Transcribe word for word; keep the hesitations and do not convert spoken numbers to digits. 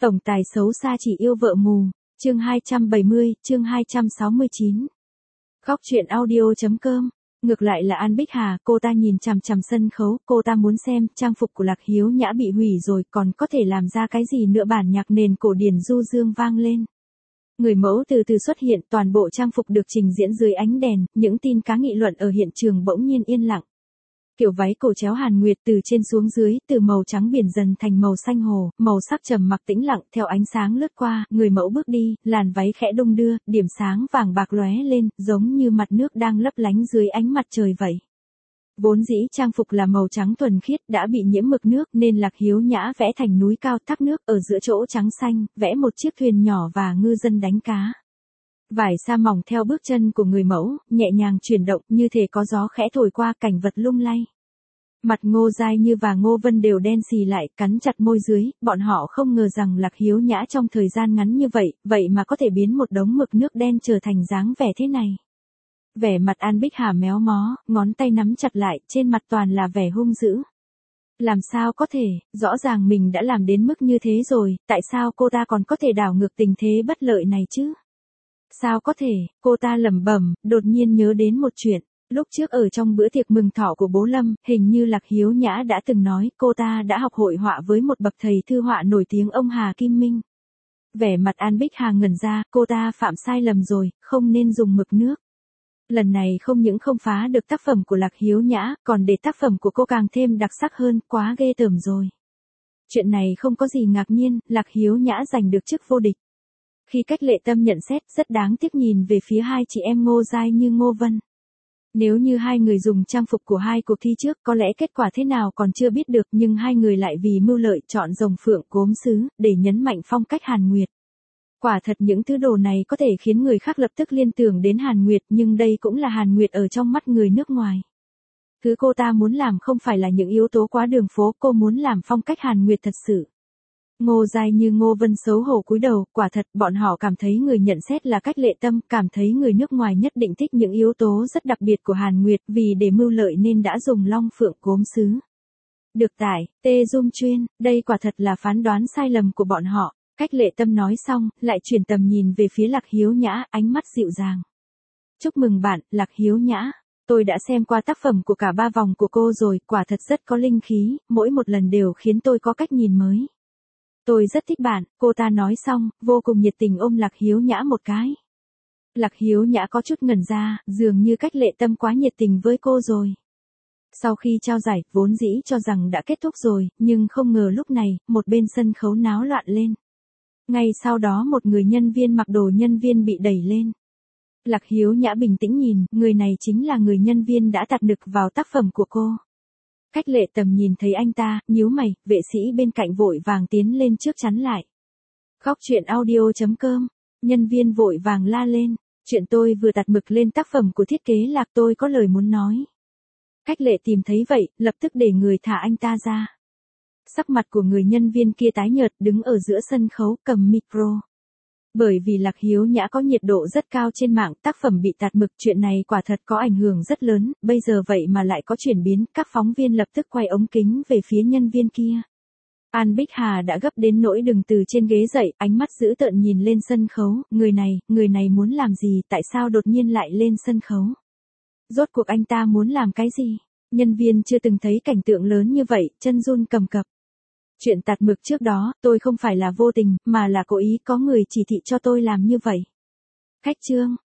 Tổng tài xấu xa chỉ yêu vợ mù, chương hai trăm bảy mươi, chương hai trăm sáu mươi chín. Góc truyện audio.com. Ngược lại là An Bích Hà, cô ta nhìn chằm chằm sân khấu, cô ta muốn xem trang phục của Lạc Hiếu Nhã bị hủy rồi còn có thể làm ra cái gì nữa. Bản nhạc nền cổ điển du dương vang lên. Người mẫu từ từ xuất hiện, toàn bộ trang phục được trình diễn dưới ánh đèn, những tin cá nghị luận ở hiện trường bỗng nhiên yên lặng. Kiểu váy cổ chéo Hàn Nguyệt từ trên xuống dưới, từ màu trắng biển dần thành màu xanh hồ, màu sắc trầm mặc tĩnh lặng, theo ánh sáng lướt qua, người mẫu bước đi, làn váy khẽ đung đưa, điểm sáng vàng bạc lóe lên, giống như mặt nước đang lấp lánh dưới ánh mặt trời vậy. Vốn dĩ trang phục là màu trắng thuần khiết đã bị nhiễm mực nước nên Lạc Hiếu Nhã vẽ thành núi cao thác nước ở giữa chỗ trắng xanh, vẽ một chiếc thuyền nhỏ và ngư dân đánh cá. Vải sa mỏng theo bước chân của người mẫu, nhẹ nhàng chuyển động như thể có gió khẽ thổi qua, cảnh vật lung lay. Mặt Ngô Giai Như và Ngô Vân đều đen xì lại, cắn chặt môi dưới, bọn họ không ngờ rằng Lạc Hiếu Nhã trong thời gian ngắn như vậy, vậy mà có thể biến một đống mực nước đen trở thành dáng vẻ thế này. Vẻ mặt An Bích Hà méo mó, ngón tay nắm chặt lại, trên mặt toàn là vẻ hung dữ. Làm sao có thể, rõ ràng mình đã làm đến mức như thế rồi, tại sao cô ta còn có thể đảo ngược tình thế bất lợi này chứ? Sao có thể, cô ta lẩm bẩm, đột nhiên nhớ đến một chuyện. Lúc trước ở trong bữa tiệc mừng thọ của bố Lâm, hình như Lạc Hiếu Nhã đã từng nói cô ta đã học hội họa với một bậc thầy thư họa nổi tiếng, ông Hà Kim Minh. Vẻ mặt An Bích Hà ngẩn ra, cô ta phạm sai lầm rồi, không nên dùng mực nước. Lần này không những không phá được tác phẩm của Lạc Hiếu Nhã, còn để tác phẩm của cô càng thêm đặc sắc hơn, quá ghê tởm rồi. Chuyện này không có gì ngạc nhiên, Lạc Hiếu Nhã giành được chức vô địch. Khi Cách Lệ Tâm nhận xét, rất đáng tiếc nhìn về phía hai chị em Ngô Giai Như Ngô Vân. Nếu như hai người dùng trang phục của hai cuộc thi trước, có lẽ kết quả thế nào còn chưa biết được, nhưng hai người lại vì mưu lợi chọn rồng phượng gốm sứ, để nhấn mạnh phong cách Hàn Nguyệt. Quả thật những thứ đồ này có thể khiến người khác lập tức liên tưởng đến Hàn Nguyệt, nhưng đây cũng là Hàn Nguyệt ở trong mắt người nước ngoài. Thứ cô ta muốn làm không phải là những yếu tố quá đường phố, cô muốn làm phong cách Hàn Nguyệt thật sự. Ngô Giai Như Ngô Vân xấu hổ cúi đầu, quả thật bọn họ cảm thấy người nhận xét là Cách Lệ Tâm, cảm thấy người nước ngoài nhất định thích những yếu tố rất đặc biệt của Hàn Nguyệt, vì để mưu lợi nên đã dùng long phượng gốm sứ. Được tải, Tê Dung Chuyên, đây quả thật là phán đoán sai lầm của bọn họ. Cách Lệ Tâm nói xong, lại chuyển tầm nhìn về phía Lạc Hiếu Nhã, ánh mắt dịu dàng. Chúc mừng bạn, Lạc Hiếu Nhã. Tôi đã xem qua tác phẩm của cả ba vòng của cô rồi, quả thật rất có linh khí, mỗi một lần đều khiến tôi có cách nhìn mới. Tôi rất thích bạn, cô ta nói xong, vô cùng nhiệt tình ôm Lạc Hiếu Nhã một cái. Lạc Hiếu Nhã có chút ngẩn ra, dường như Cách Lệ Tâm quá nhiệt tình với cô rồi. Sau khi trao giải, vốn dĩ cho rằng đã kết thúc rồi, nhưng không ngờ lúc này, một bên sân khấu náo loạn lên. Ngay sau đó một người nhân viên mặc đồ nhân viên bị đẩy lên. Lạc Hiếu Nhã bình tĩnh nhìn, người này chính là người nhân viên đã tạt nực vào tác phẩm của cô. Cách Lệ Tâm nhìn thấy anh ta, nhíu mày, vệ sĩ bên cạnh vội vàng tiến lên trước chắn lại. Góc truyện audio.com, nhân viên vội vàng la lên, chuyện tôi vừa đặt mực lên tác phẩm của thiết kế Lạc, tôi có lời muốn nói. Cách Lệ tìm thấy vậy, lập tức để người thả anh ta ra. Sắc mặt của người nhân viên kia tái nhợt, đứng ở giữa sân khấu cầm micro. Bởi vì Lạc Hiếu Nhã có nhiệt độ rất cao trên mạng, tác phẩm bị tạt mực, chuyện này quả thật có ảnh hưởng rất lớn, bây giờ vậy mà lại có chuyển biến, các phóng viên lập tức quay ống kính về phía nhân viên kia. An Bích Hà đã gấp đến nỗi đừng từ trên ghế dậy, ánh mắt dữ tợn nhìn lên sân khấu, người này, người này muốn làm gì, tại sao đột nhiên lại lên sân khấu? Rốt cuộc anh ta muốn làm cái gì? Nhân viên chưa từng thấy cảnh tượng lớn như vậy, chân run cầm cập. Chuyện tạt mực trước đó, tôi không phải là vô tình, mà là cố ý, có người chỉ thị cho tôi làm như vậy. Khách trương,